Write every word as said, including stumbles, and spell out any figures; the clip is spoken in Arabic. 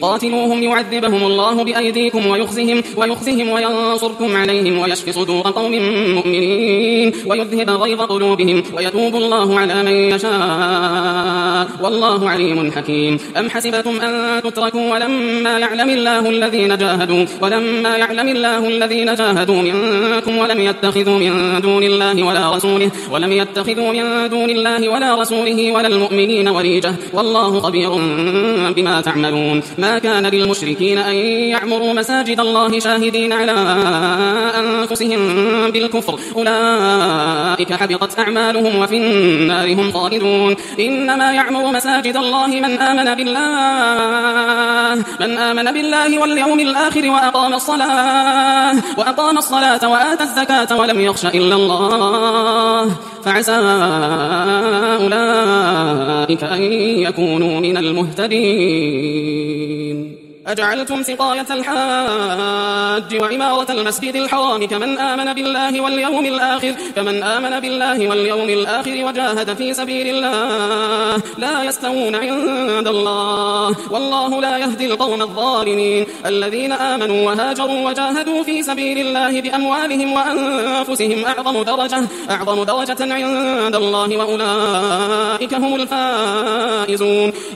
قاتلوهم يعذبهم الله بأيديكم ويخزهم, ويخزهم وينصركم عليهم ويشف صدور قوم مؤمنين ويذهب غيظ قلوبهم ويتوب الله على من يشاء والله عليم حكيم. أم حسبتم أن تتركوا ولما يعلم الله الذين جاهدوا ولما يعلم الله الذين جاهدوا منكم ولم يتخذوا من دون الله ولا رسوله ولم يتخذوا من دون الله ولا رسوله ولا المؤمنين وليجة والله خبير بما تعملون. ما كان للمشركين أن يعمروا مساجد الله شاهدين على أنفسهم بالكفر أولئك حبطت أعمالهم وفي النار هم خالدون. إنما يعمر مساجد الله من آمن بالله من آمن بالله واليوم الآخر وأقام الصلاة وأقام الصلاة وآتى الزكاة ولم يخش إلا الله فعسى أولئك أن يكونوا من المهتدين. أجعلتم سقاية الحاج وعمارة المسجد الحرام كمن آمن بالله واليوم الآخر كمن آمن بالله واليوم الآخر وجاهد في سبيل الله لا يستوون عند الله والله لا يهدي القوم الظالمين. الذين آمنوا وهاجروا وجاهدوا في سبيل الله بأموالهم وأنفسهم أعظم درجة أعظم درجة عند الله وأولئك هم الفائزون.